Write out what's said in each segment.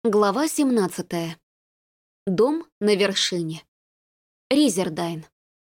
Глава 17. Дом на вершине. Ризердайн.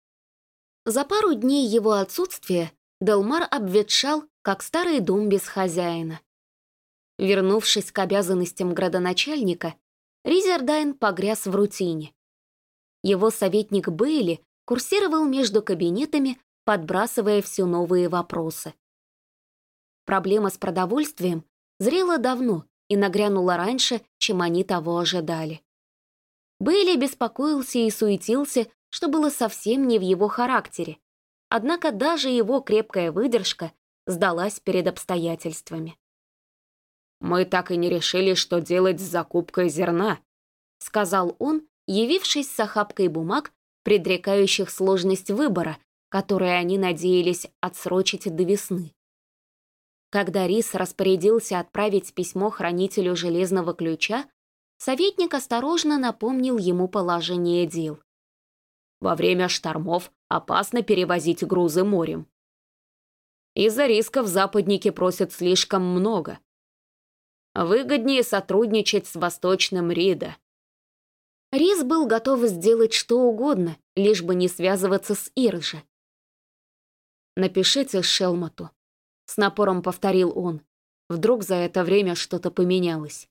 За пару дней его отсутствия Делмар обветшал, как старый дом без хозяина. Вернувшись к обязанностям градоначальника, Ризердайн погряз в рутине. Его советник Бейли курсировал между кабинетами, подбрасывая все новые вопросы. Проблема с продовольствием зрела давно и нагрянула раньше, чем они того ожидали. Бейли беспокоился и суетился, что было совсем не в его характере, однако даже его крепкая выдержка сдалась перед обстоятельствами. «Мы так и не решили, что делать с закупкой зерна», — сказал он, явившись с охапкой бумаг, предрекающих сложность выбора, которые они надеялись отсрочить до весны. Когда Рис распорядился отправить письмо хранителю Железного Ключа, советник осторожно напомнил ему положение дел. «Во время штормов опасно перевозить грузы морем. Из-за рисков западники просят слишком много. Выгоднее сотрудничать с Восточным Рида». Рис был готов сделать что угодно, лишь бы не связываться с Ирже. «Напишите Шелмоту», — с напором повторил он. Вдруг за это время что-то поменялось.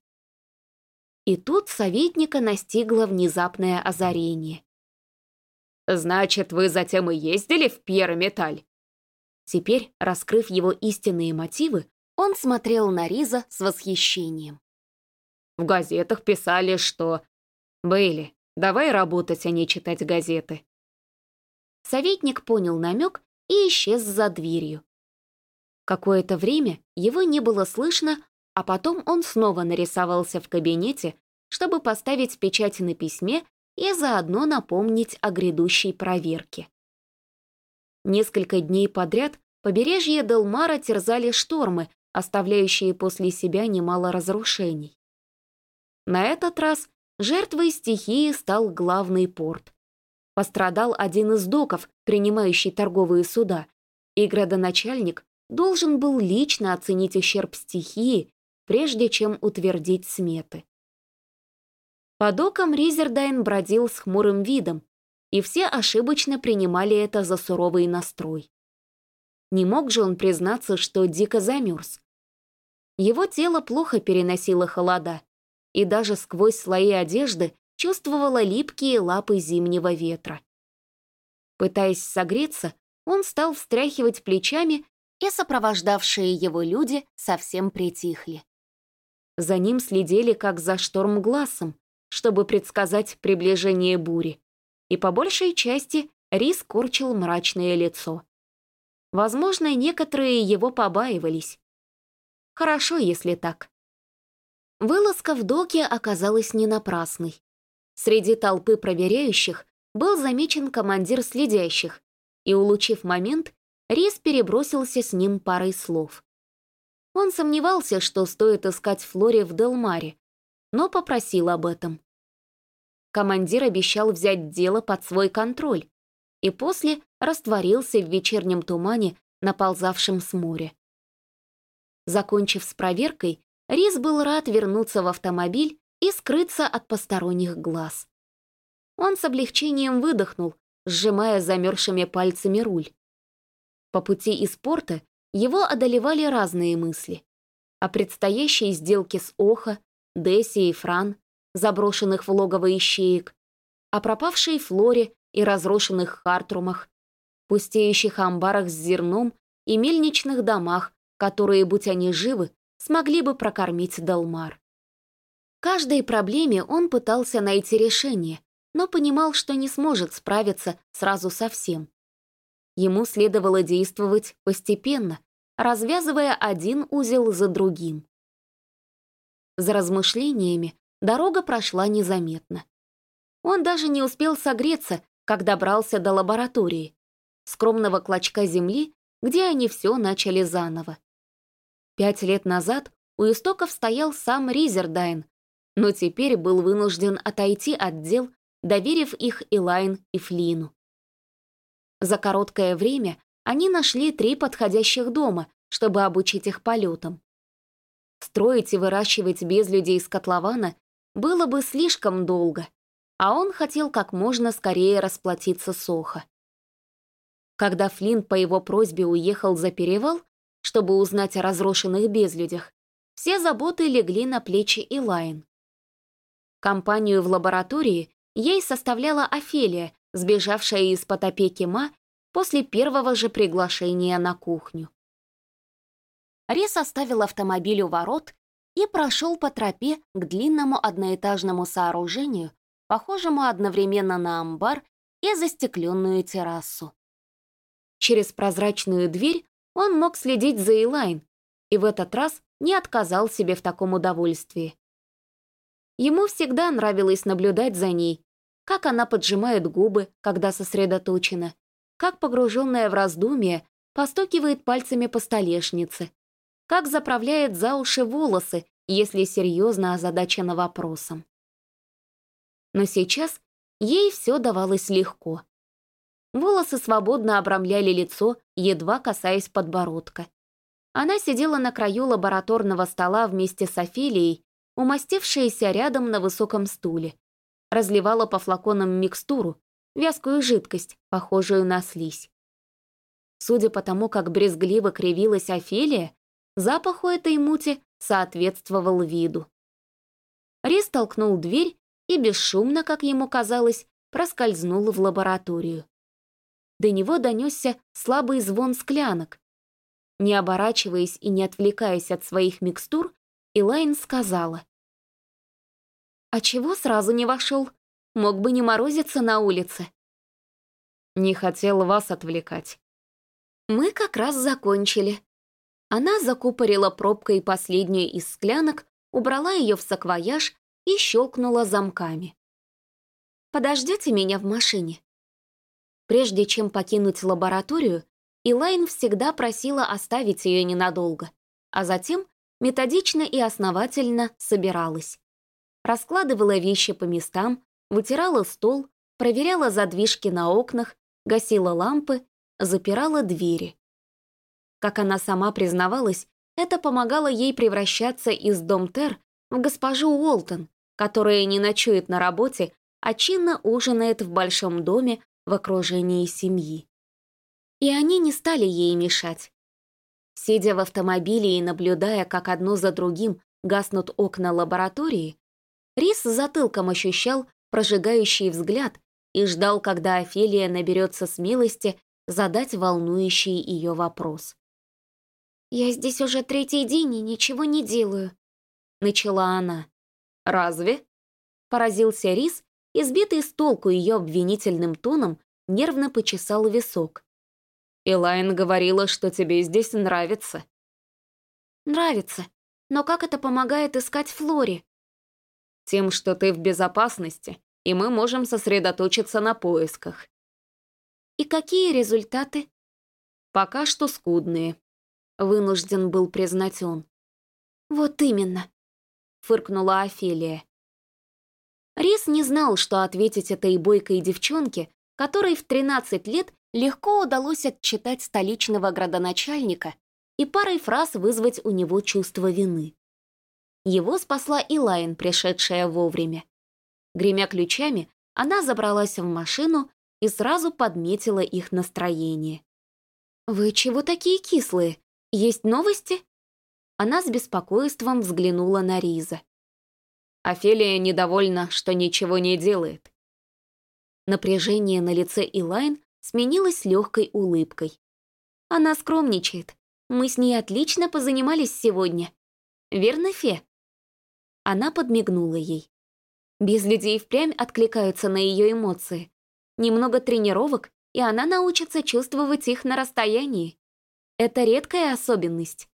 И тут советника настигло внезапное озарение. «Значит, вы затем и ездили в Пьеро-Металь?» Теперь, раскрыв его истинные мотивы, он смотрел на Риза с восхищением. «В газетах писали, что... Бейли, давай работать, а не читать газеты». Советник понял намек и исчез за дверью. Какое-то время его не было слышно, а потом он снова нарисовался в кабинете, чтобы поставить печать на письме и заодно напомнить о грядущей проверке. Несколько дней подряд побережье Делмара терзали штормы, оставляющие после себя немало разрушений. На этот раз жертвой стихии стал главный порт. Пострадал один из доков, принимающий торговые суда, и градоначальник должен был лично оценить ущерб стихии, прежде чем утвердить сметы. По докам Ризердайн бродил с хмурым видом, и все ошибочно принимали это за суровый настрой. Не мог же он признаться, что дико замерз. Его тело плохо переносило холода, и даже сквозь слои одежды чувствовало липкие лапы зимнего ветра. Пытаясь согреться, он стал встряхивать плечами, и сопровождавшие его люди совсем притихли. За ним следили как за шторм-глазом, чтобы предсказать приближение бури, и по большей части Рис корчил мрачное лицо. Возможно, некоторые его побаивались. Хорошо, если так. Вылазка в доке оказалась не напрасной. Среди толпы проверяющих был замечен командир следящих, и, улучив момент, Рис перебросился с ним парой слов. Он сомневался, что стоит искать Флори в Делмаре, но попросил об этом. Командир обещал взять дело под свой контроль и после растворился в вечернем тумане, наползавшем с моря. Закончив с проверкой, Рис был рад вернуться в автомобиль и скрыться от посторонних глаз. Он с облегчением выдохнул, сжимая замерзшими пальцами руль. По пути из порта его одолевали разные мысли. О предстоящей сделке с Охо, Десси и Фран, заброшенных в логово ищеек, о пропавшей Флоре и разрушенных Хартрумах, пустеющих амбарах с зерном и мельничных домах, которые, будь они живы, смогли бы прокормить Делмар. Каждой проблеме он пытался найти решение, но понимал, что не сможет справиться сразу со всем. Ему следовало действовать постепенно, развязывая один узел за другим. За размышлениями дорога прошла незаметно. Он даже не успел согреться, как добрался до лаборатории, скромного клочка земли, где они все начали заново. 5 лет назад у истоков стоял сам Ризердайн, но теперь был вынужден отойти от дел, доверив их Элайн и Флину. За короткое время они нашли 3 подходящих дома, чтобы обучить их полетам. Строить и выращивать без людей из котлована было бы слишком долго, а он хотел как можно скорее расплатиться с Охо. Когда Флинт по его просьбе уехал за перевал, чтобы узнать о разрушенных безлюдях, все заботы легли на плечи Элайн. Компанию в лаборатории ей составляла Офелия, сбежавшая из-под опеки Ма после первого же приглашения на кухню. Рис оставил автомобиль у ворот и прошел по тропе к длинному одноэтажному сооружению, похожему одновременно на амбар и застекленную террасу. Через прозрачную дверь он мог следить за Элайн, и в этот раз не отказал себе в таком удовольствии. Ему всегда нравилось наблюдать за ней, как она поджимает губы, когда сосредоточена, как, погруженная в раздумье, постукивает пальцами по столешнице, как заправляет за уши волосы, если серьезно озадачена вопросом. Но сейчас ей все давалось легко. Волосы свободно обрамляли лицо, едва касаясь подбородка. Она сидела на краю лабораторного стола вместе с Офелией, умастившаяся рядом на высоком стуле, разливала по флаконам микстуру, вязкую жидкость, похожую на слизь. Судя по тому, как брезгливо кривилась Офелия, запаху этой мути соответствовал виду. Рис толкнул дверь и бесшумно, как ему казалось, проскользнул в лабораторию. До него донесся слабый звон склянок. Не оборачиваясь и не отвлекаясь от своих микстур, Элайн сказала: «А чего сразу не вошел? Мог бы не морозиться на улице». Не хотел вас отвлекать. Мы как раз закончили. Она закупорила пробкой последнюю из склянок, убрала ее в саквояж и щелкнула замками. «Подождете меня в машине?» Прежде чем покинуть лабораторию, Элайн всегда просила оставить ее ненадолго, а затем методично и основательно собиралась. Раскладывала вещи по местам, вытирала стол, проверяла задвижки на окнах, гасила лампы, запирала двери. Как она сама признавалась, это помогало ей превращаться из домтер в госпожу Уолтон, которая не ночует на работе, а чинно ужинает в большом доме в окружении семьи. И они не стали ей мешать. Сидя в автомобиле и наблюдая, как одно за другим гаснут окна лаборатории, Рис затылком ощущал прожигающий взгляд и ждал, когда Офелия наберется смелости задать волнующий ее вопрос. «Я здесь уже 3-й день и ничего не делаю», — начала она. «Разве?» — поразился Рис, и, сбитый с толку ее обвинительным тоном, нервно почесал висок. Элайн говорила, что тебе здесь нравится. «Нравится, но как это помогает искать Флори?» Тем, что ты в безопасности, и мы можем сосредоточиться на поисках. «И какие результаты?» Пока что скудные», — вынужден был признать он. «Вот именно», — фыркнула Офелия. Рис не знал, что ответить этой бойкой девчонке, которой в 13 лет легко удалось отчитать столичного градоначальника и парой фраз вызвать у него чувство вины. Его спасла Элайн, пришедшая вовремя. Гремя ключами, она забралась в машину и сразу подметила их настроение. «Вы чего такие кислые? Есть новости?» Она с беспокойством взглянула на Риза. Офелия недовольна, что ничего не делает. Напряжение на лице Элайн сменилось легкой улыбкой. «Она скромничает. Мы с ней отлично позанимались сегодня. Верно, Фе?» Она подмигнула ей. Безлюди и впрямь откликаются на ее эмоции. Немного тренировок, и она научится чувствовать их на расстоянии. Это редкая особенность.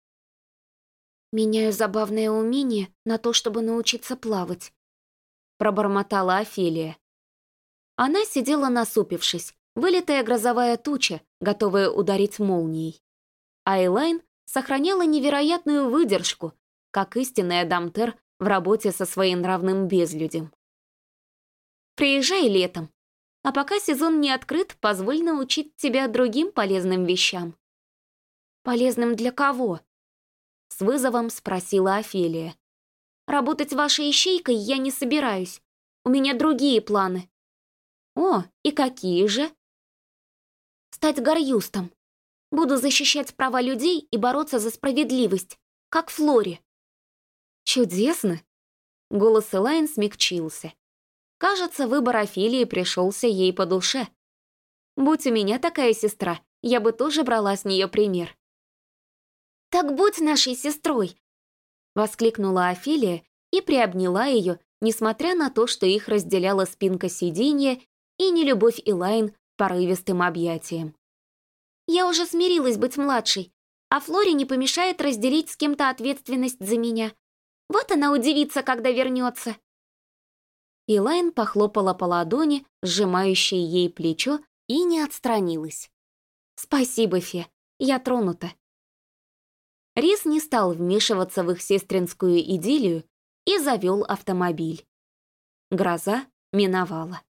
«Меняю забавное умение на то, чтобы научиться плавать», пробормотала Офелия. Она сидела насупившись, вылитая грозовая туча, готовая ударить молнией. А Элайн сохраняла невероятную выдержку, как истинная дамтер в работе со своенравным безлюдем. «Приезжай летом, а пока сезон не открыт, позволь научить тебя другим полезным вещам». «Полезным для кого?» — с вызовом спросила Офелия. Работать вашей ищейкой я не собираюсь. У меня другие планы». «О, и какие же?» «Стать Гарьюстом. Буду защищать права людей и бороться за справедливость, как Флори». «Чудесно!» Голос Элайн смягчился. Кажется, выбор Офелии пришелся ей по душе. Будь у меня такая сестра, я бы тоже брала с нее пример. «Так будь нашей сестрой!» Воскликнула Офелия и приобняла ее, несмотря на то, что их разделяла спинка сиденья и нелюбовь Элайн к порывистым объятиям. «Я уже смирилась быть младшей, а Флоре не помешает разделить с кем-то ответственность за меня. Вот она удивится, когда вернется». Элайн похлопала по ладони, сжимающей ей плечо, и не отстранилась. «Спасибо, Фе, я тронута». Рис не стал вмешиваться в их сестринскую идиллию и завел автомобиль. Гроза миновала.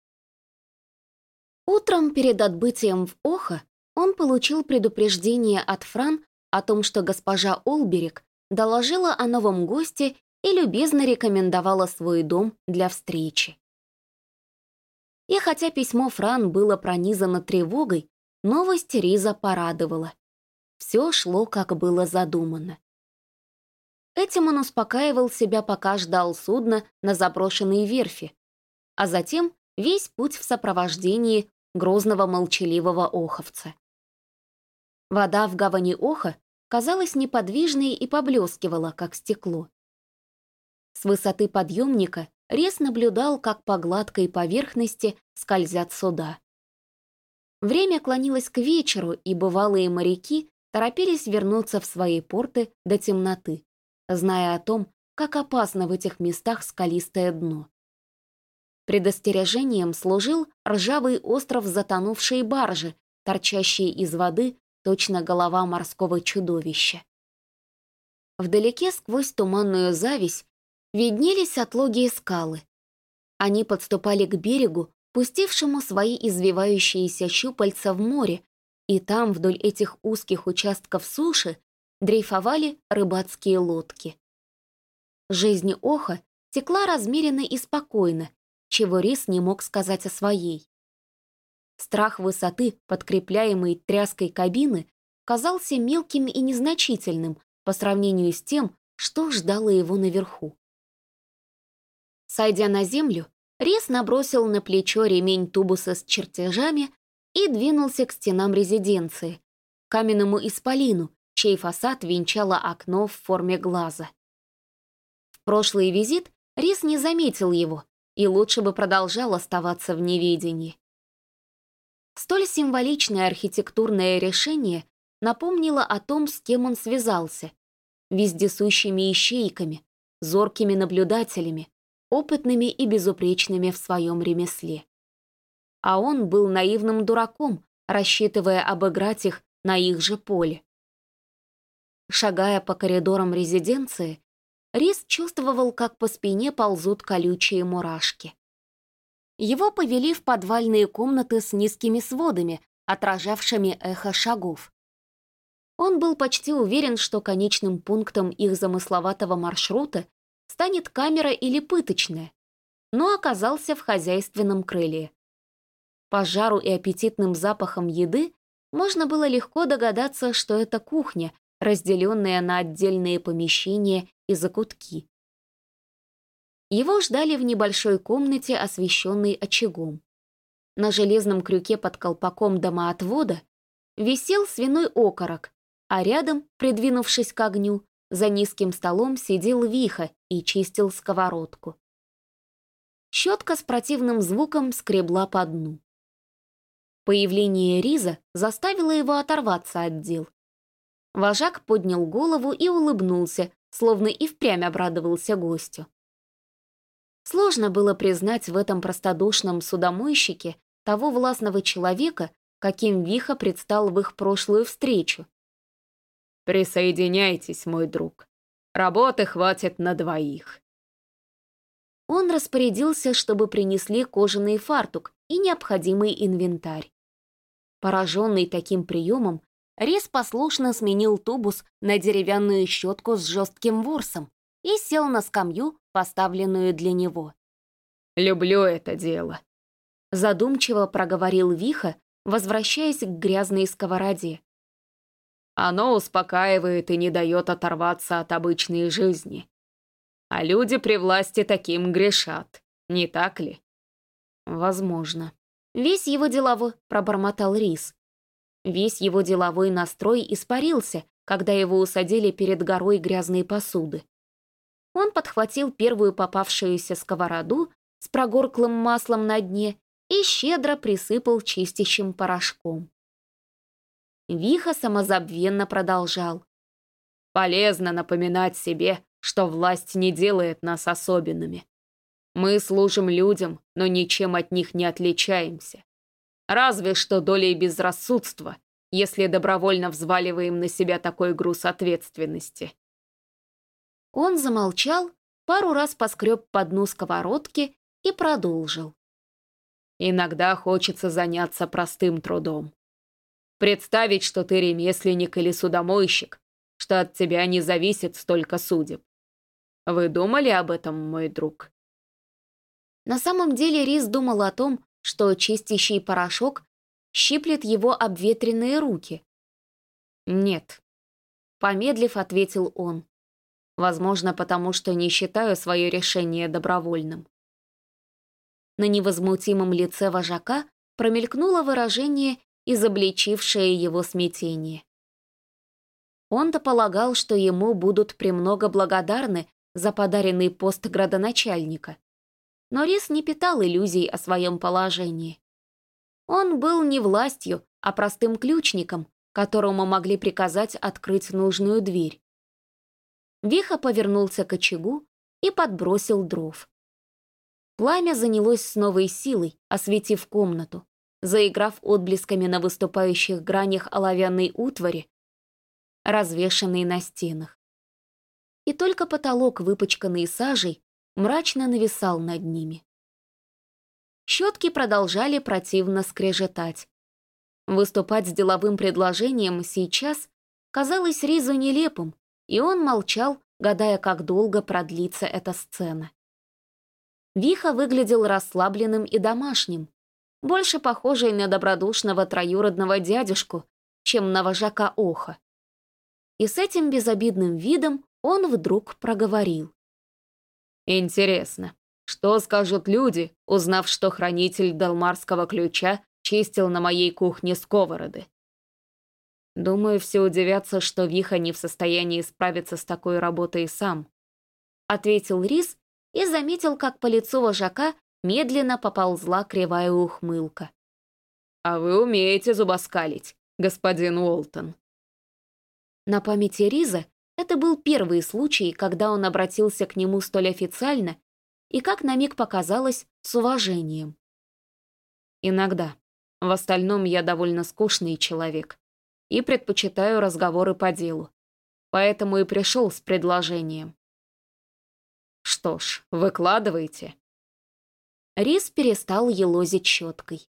Утром перед отбытием в Охо он получил предупреждение от Фран о том, что госпожа Олберик доложила о новом госте и любезно рекомендовала свой дом для встречи. И хотя письмо Фран было пронизано тревогой, новость Риза порадовала. Все шло, как было задумано. Этим он успокаивал себя, пока ждал судна на заброшенной верфи, а затем весь путь в сопровождении грозного молчаливого оховца. Вода в гавани Оха казалась неподвижной и поблескивала, как стекло. С высоты подъемника Рес наблюдал, как по гладкой поверхности скользят суда. Время клонилось к вечеру, и бывалые моряки торопились вернуться в свои порты до темноты, зная о том, как опасно в этих местах скалистое дно. Предостережением служил ржавый остров затонувшей баржи, торчащий из воды точно голова морского чудовища. Вдалеке сквозь туманную завесь виднелись отлогие скалы. Они подступали к берегу, пустившему свои извивающиеся щупальца в море, и там, вдоль этих узких участков суши, дрейфовали рыбацкие лодки. Жизнь Оха текла размеренно и спокойно, чего Рис не мог сказать о своей. Страх высоты, подкрепляемый тряской кабины, казался мелким и незначительным по сравнению с тем, что ждало его наверху. Сойдя на землю, Рис набросил на плечо ремень тубуса с чертежами и двинулся к стенам резиденции, к каменному исполину, чей фасад венчало окно в форме глаза. В прошлый визит Рис не заметил его, и лучше бы продолжал оставаться в неведении. Столь символичное архитектурное решение напомнило о том, с кем он связался: вездесущими ищейками, зоркими наблюдателями, опытными и безупречными в своем ремесле. А он был наивным дураком, рассчитывая обыграть их на их же поле. Шагая по коридорам резиденции, Рис чувствовал, как по спине ползут колючие мурашки. Его повели в подвальные комнаты с низкими сводами, отражавшими эхо шагов. Он был почти уверен, что конечным пунктом их замысловатого маршрута станет камера или пыточная, но оказался в хозяйственном крыле. По жару и аппетитным запахам еды можно было легко догадаться, что это кухня, разделенная на отдельные помещения и закутки. Его ждали в небольшой комнате, освещенной очагом. На железном крюке под колпаком домоотвода висел свиной окорок, а рядом, придвинувшись к огню, за низким столом сидел Виха и чистил сковородку. Щетка с противным звуком скребла по дну. Появление Риза заставило его оторваться от дел. Вожак поднял голову и улыбнулся, словно и впрямь обрадовался гостю. Сложно было признать в этом простодушном судомойщике того властного человека, каким Виха предстал в их прошлую встречу. «Присоединяйтесь, мой друг. Работы хватит на двоих». Он распорядился, чтобы принесли кожаный фартук и необходимый инвентарь. Пораженный таким приемом, Рис послушно сменил тубус на деревянную щетку с жестким ворсом и сел на скамью, поставленную для него. «Люблю это дело», — задумчиво проговорил Виха, возвращаясь к грязной сковороде. «Оно успокаивает и не дает оторваться от обычной жизни. А люди при власти таким грешат, не так ли?» «Возможно». Весь его деловой пробормотал Рис. Весь его деловой настрой испарился, когда его усадили перед горой грязной посуды. Он подхватил первую попавшуюся сковороду с прогорклым маслом на дне и щедро присыпал чистящим порошком. Виха самозабвенно продолжал. «Полезно напоминать себе, что власть не делает нас особенными. Мы служим людям, но ничем от них не отличаемся. Разве что долей безрассудства, если добровольно взваливаем на себя такой груз ответственности». Он замолчал, пару раз поскреб по дну сковородки и продолжил. «Иногда хочется заняться простым трудом. Представить, что ты ремесленник или судомойщик, что от тебя не зависит столько судеб. Вы думали об этом, мой друг?» На самом деле Рис думал о том, что чистящий порошок щиплет его обветренные руки. «Нет», — помедлив, ответил он. «Возможно, потому что не считаю свое решение добровольным». На невозмутимом лице вожака промелькнуло выражение, изобличившее его смятение. Он-то полагал, что ему будут премного благодарны за подаренный пост градоначальника. Но Рис не питал иллюзий о своем положении. Он был не властью, а простым ключником, которому могли приказать открыть нужную дверь. Виха повернулся к очагу и подбросил дров. Пламя занялось с новой силой, осветив комнату, заиграв отблесками на выступающих гранях оловянной утвари, развешанной на стенах. И только потолок, выпачканный сажей, мрачно нависал над ними. Щетки продолжали противно скрежетать. Выступать с деловым предложением сейчас казалось Ризу нелепым, и он молчал, гадая, как долго продлится эта сцена. Виха выглядел расслабленным и домашним, больше похожий на добродушного троюродного дядюшку, чем на вожака Оха. И с этим безобидным видом он вдруг проговорил. «Интересно, что скажут люди, узнав, что хранитель Далмарского ключа чистил на моей кухне сковороды?» «Думаю, все удивятся, что Виха не в состоянии справиться с такой работой сам», ответил Рис и заметил, как по лицу вожака медленно поползла кривая ухмылка. «А вы умеете зубоскалить, господин Уолтон». На памяти Риза это был первый случай, когда он обратился к нему столь официально и, как на миг показалось, с уважением. «Иногда. В остальном я довольно скучный человек и предпочитаю разговоры по делу, поэтому и пришел с предложением». «Что ж, выкладывайте». Рис перестал елозить щеткой.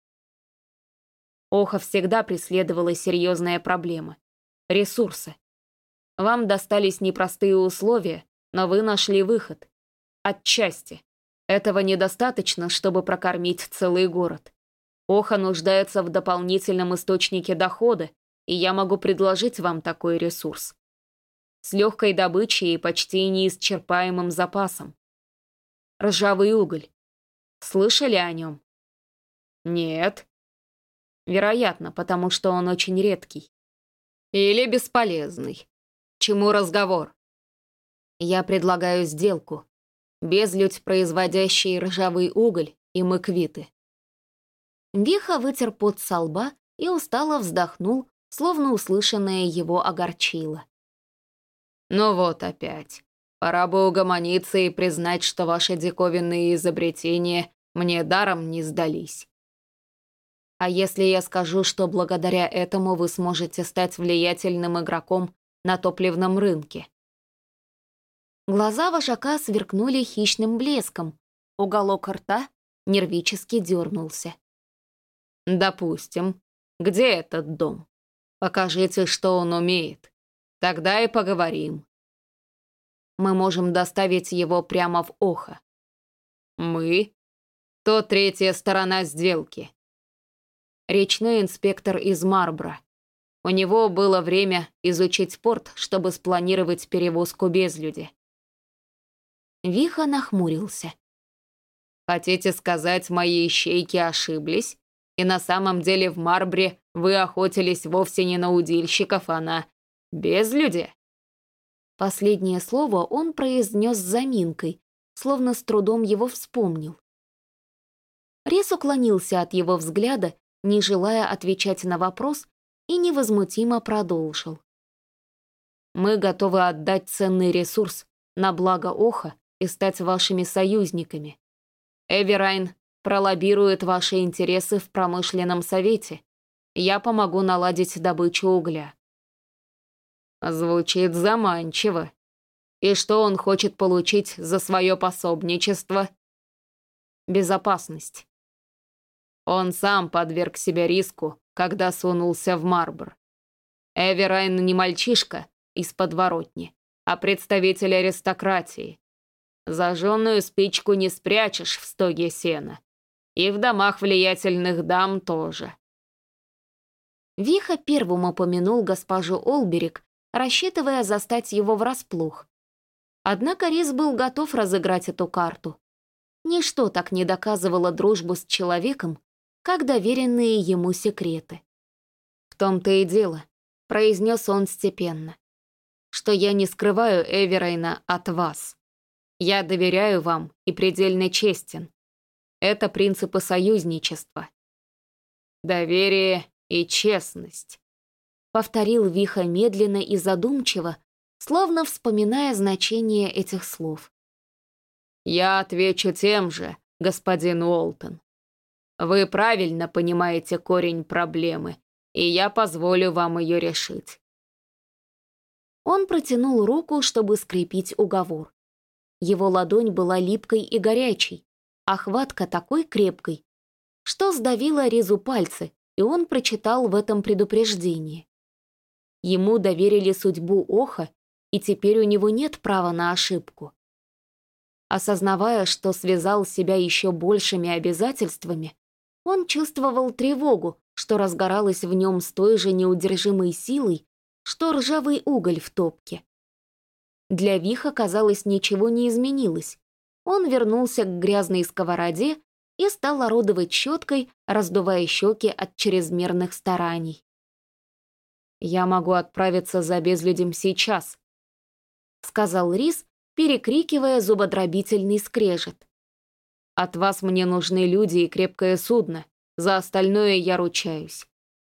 Оха всегда преследовала серьезная проблема — ресурсы. Вам достались непростые условия, но вы нашли выход. Отчасти. Этого недостаточно, чтобы прокормить целый город. Оха нуждается в дополнительном источнике дохода, и я могу предложить вам такой ресурс. С легкой добычей и почти неисчерпаемым запасом. Ржавый уголь. Слышали о нем? Нет. Вероятно, потому что он очень редкий. Или бесполезный. Чему разговор? Я предлагаю сделку. Безлюдь, производящий ржавый уголь, и мы квиты. Виха вытер пот со лба и устало вздохнул, словно услышанное его огорчило. Ну вот опять. Пора бы угомониться и признать, что ваши диковинные изобретения мне даром не сдались. А если я скажу, что благодаря этому вы сможете стать влиятельным игроком на топливном рынке? Глаза вожака сверкнули хищным блеском, уголок рта нервически дернулся. Допустим. Где этот дом? Покажите, что он умеет. Тогда и поговорим. мы можем доставить его прямо в Охо». «Мы? То третья сторона сделки». Речной инспектор из Марбро. У него было время изучить порт, чтобы спланировать перевозку безлюди. Виха нахмурился. «Хотите сказать, мои ищейки ошиблись? И на самом деле в Марбре вы охотились вовсе не на удильщиков, а на безлюди?» Последнее слово он произнес с заминкой, словно с трудом его вспомнил. Рис уклонился от его взгляда, не желая отвечать на вопрос, и невозмутимо продолжил. «Мы готовы отдать ценный ресурс на благо Оха и стать вашими союзниками. Эверайн пролоббирует ваши интересы в промышленном совете. Я помогу наладить добычу угля». Звучит заманчиво. И что он хочет получить за свое пособничество? Безопасность. Он сам подверг себя риску, когда сунулся в Марбор. Эверайн не мальчишка из подворотни, а представитель аристократии. Зажженную спичку не спрячешь в стоге сена. И в домах влиятельных дам тоже. Виха первым упомянул госпожу Олберик, рассчитывая застать его врасплох. Однако Рис был готов разыграть эту карту. Ничто так не доказывало дружбу с человеком, как доверенные ему секреты. «В том-то и дело», — произнес он степенно, «что я не скрываю Эверайна от вас. Я доверяю вам и предельно честен. Это принципы союзничества». «Доверие и честность», — повторил Виха медленно и задумчиво, словно вспоминая значение этих слов. «Я отвечу тем же, господин Уолтон. Вы правильно понимаете корень проблемы, и я позволю вам ее решить». Он протянул руку, чтобы скрепить уговор. Его ладонь была липкой и горячей, а хватка такой крепкой, что сдавила Ризу пальцы, и он прочитал в этом предупреждение. Ему доверили судьбу Оха, и теперь у него нет права на ошибку. Осознавая, что связал себя еще большими обязательствами, он чувствовал тревогу, что разгоралась в нем с той же неудержимой силой, что ржавый уголь в топке. Для Виха, казалось, ничего не изменилось. Он вернулся к грязной сковороде и стал орудовать щеткой, раздувая щеки от чрезмерных стараний. «Я могу отправиться за безлюдем сейчас», — сказал Рис, перекрикивая зубодробительный скрежет. «От вас мне нужны люди и крепкое судно. За остальное я ручаюсь».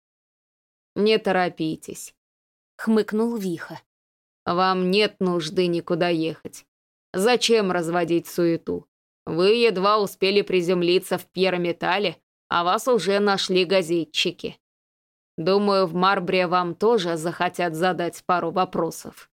«Не торопитесь», — хмыкнул Виха. «Вам нет нужды никуда ехать. Зачем разводить суету? Вы едва успели приземлиться в Пьерометале, а вас уже нашли газетчики. Думаю, в Марбре вам тоже захотят задать пару вопросов».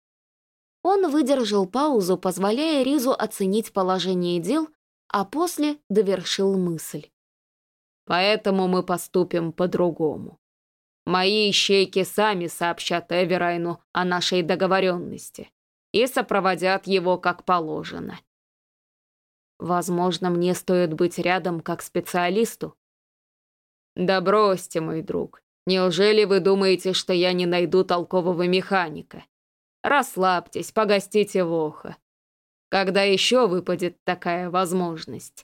Он выдержал паузу, позволяя Ризу оценить положение дел, а после довершил мысль. «Поэтому мы поступим по-другому. Мои ищейки сами сообщат Эверайну о нашей договоренности и сопроводят его как положено. Возможно, мне стоит быть рядом как специалисту». «Да бросьте, мой друг. Неужели вы думаете, что я не найду толкового механика? Расслабьтесь, погостите в Охо. Когда еще выпадет такая возможность?»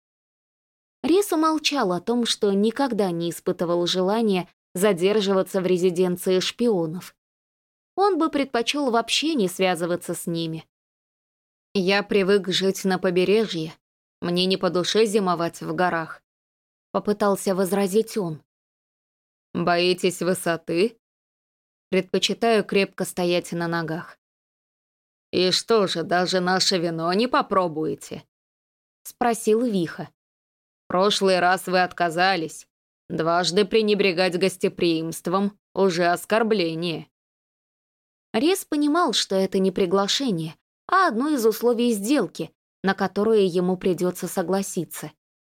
Рис умолчал о том, что никогда не испытывал желания задерживаться в резиденции шпионов. Он бы предпочел вообще не связываться с ними. «Я привык жить на побережье. Мне не по душе зимовать в горах», — попытался возразить он. «Боитесь высоты?» «Предпочитаю крепко стоять на ногах». «И что же, даже наше вино не попробуете?» — спросил Виха. «В прошлый раз вы отказались. Дважды пренебрегать гостеприимством — уже оскорбление». Рис понимал, что это не приглашение, а одно из условий сделки, на которое ему придется согласиться.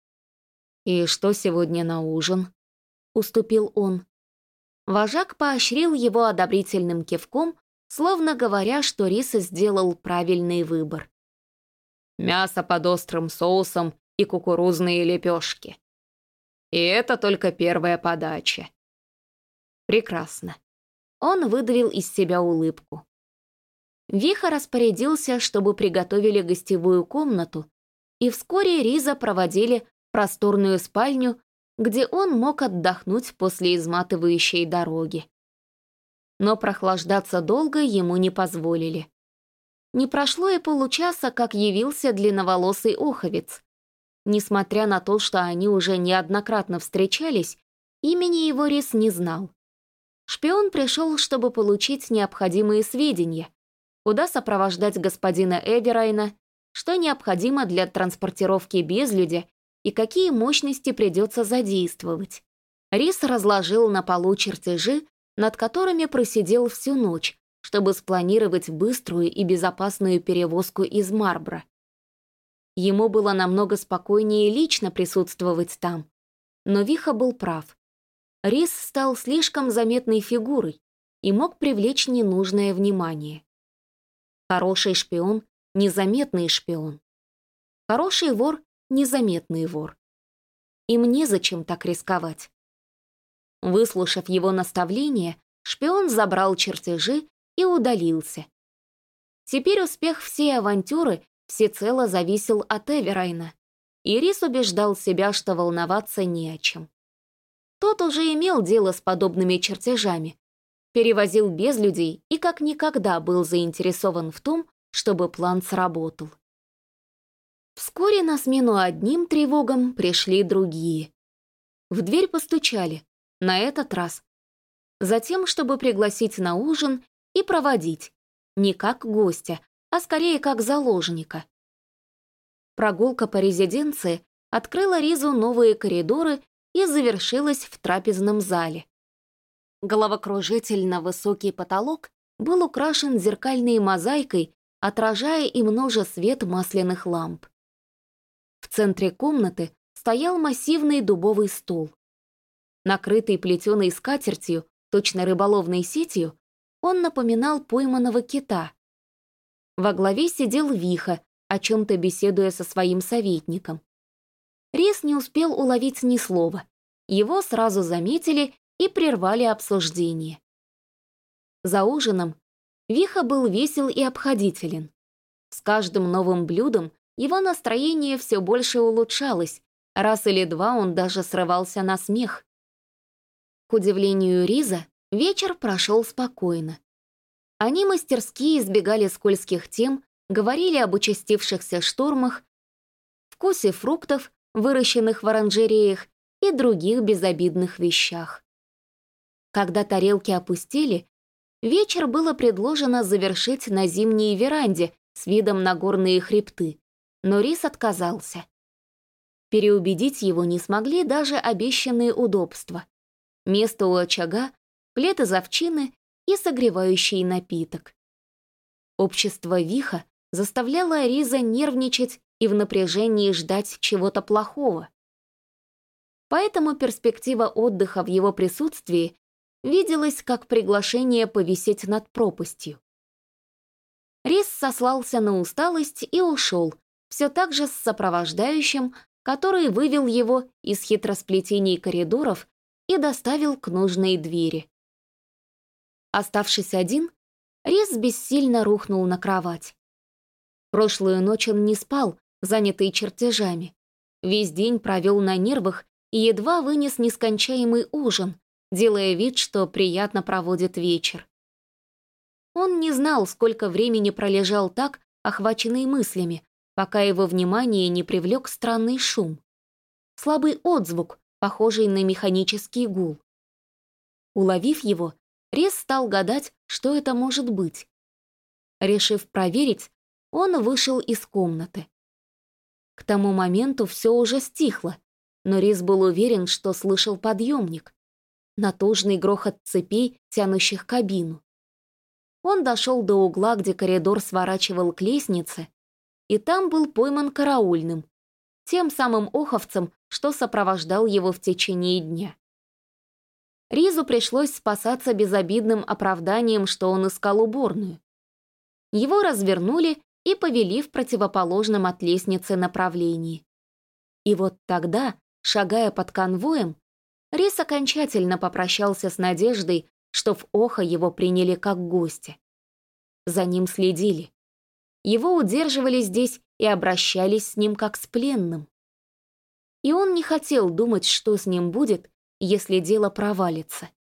«И что сегодня на ужин?» — уступил он. Вожак поощрил его одобрительным кивком, словно говоря, что Рис сделал правильный выбор. Мясо под острым соусом и кукурузные лепешки. И это только первая подача. Прекрасно. Он выдавил из себя улыбку. Виха распорядился, чтобы приготовили гостевую комнату, и вскоре Риза проводили в просторную спальню, где он мог отдохнуть после изматывающей дороги. Но прохлаждаться долго ему не позволили. Не прошло и получаса, как явился длинноволосый оховец. Несмотря на то, что они уже неоднократно встречались, имени его Рис не знал. Шпион пришел, чтобы получить необходимые сведения, куда сопровождать господина Эверайна, что необходимо для транспортировки безлюдя и какие мощности придется задействовать. Рис разложил на полу чертежи, над которыми просидел всю ночь, чтобы спланировать быструю и безопасную перевозку из Марбра. Ему было намного спокойнее лично присутствовать там, но Виха был прав. Рис стал слишком заметной фигурой и мог привлечь ненужное внимание. Хороший шпион — незаметный шпион. Хороший вор — незаметный вор. Им незачем так рисковать. Выслушав его наставление, шпион забрал чертежи и удалился. Теперь успех всей авантюры всецело зависел от Эверайна, и Рис убеждал себя, что волноваться не о чем. Тот уже имел дело с подобными чертежами, перевозил безлюдей и как никогда был заинтересован в том, чтобы план сработал. Вскоре на смену одним тревогам пришли другие. В дверь постучали, на этот раз. Затем, чтобы пригласить на ужин и проводить, не как гостя, а скорее как заложника. Прогулка по резиденции открыла Ризу новые коридоры и завершилась в трапезном зале. Головокружительно высокий потолок был украшен зеркальной мозаикой, отражая и множа свет масляных ламп. В центре комнаты стоял массивный дубовый стол. Накрытый плетеной скатертью, точно рыболовной сетью, он напоминал пойманного кита. Во главе сидел Виха, о чем-то беседуя со своим советником. Рис не успел уловить ни слова. Его сразу заметили и прервали обсуждение. За ужином Виха был весел и обходителен. С каждым новым блюдом его настроение все больше улучшалось, раз или два он даже срывался на смех. К удивлению Риза, вечер прошел спокойно. Они мастерски избегали скользких тем, говорили об участившихся штормах, вкусе фруктов, выращенных в оранжереях, и других безобидных вещах. Когда тарелки опустели, вечер было предложено завершить на зимней веранде с видом на горные хребты, но Рис отказался. Переубедить его не смогли даже обещанные удобства. Место у очага, плед из овчины и согревающий напиток. Общество Виха заставляло Риза нервничать и в напряжении ждать чего-то плохого. Поэтому перспектива отдыха в его присутствии виделась как приглашение повисеть над пропастью. Рис сослался на усталость и ушел, все так же с сопровождающим, который вывел его из хитросплетений коридоров и доставил к нужной двери. Оставшись один, Рис бессильно рухнул на кровать. Прошлую ночь он не спал, занятый чертежами. Весь день провел на нервах и едва вынес нескончаемый ужин, делая вид, что приятно проводит вечер. Он не знал, сколько времени пролежал так, охваченный мыслями, пока его внимание не привлек странный шум. Слабый отзвук, похожий на механический гул. Уловив его, Рис стал гадать, что это может быть. Решив проверить, он вышел из комнаты. К тому моменту все уже стихло, но Рис был уверен, что слышал подъемник, натужный грохот цепей, тянущих кабину. Он дошел до угла, где коридор сворачивал к лестнице, и там был пойман караульным, тем самым оховцем, что сопровождал его в течение дня. Ризу пришлось спасаться безобидным оправданием, что он искал уборную. Его развернули и повели в противоположном от лестницы направлении. И вот тогда, шагая под конвоем, Риз окончательно попрощался с надеждой, что в Охо его приняли как гостя. За ним следили. Его удерживали здесь и обращались с ним как с пленным. И он не хотел думать, что с ним будет, если дело провалится.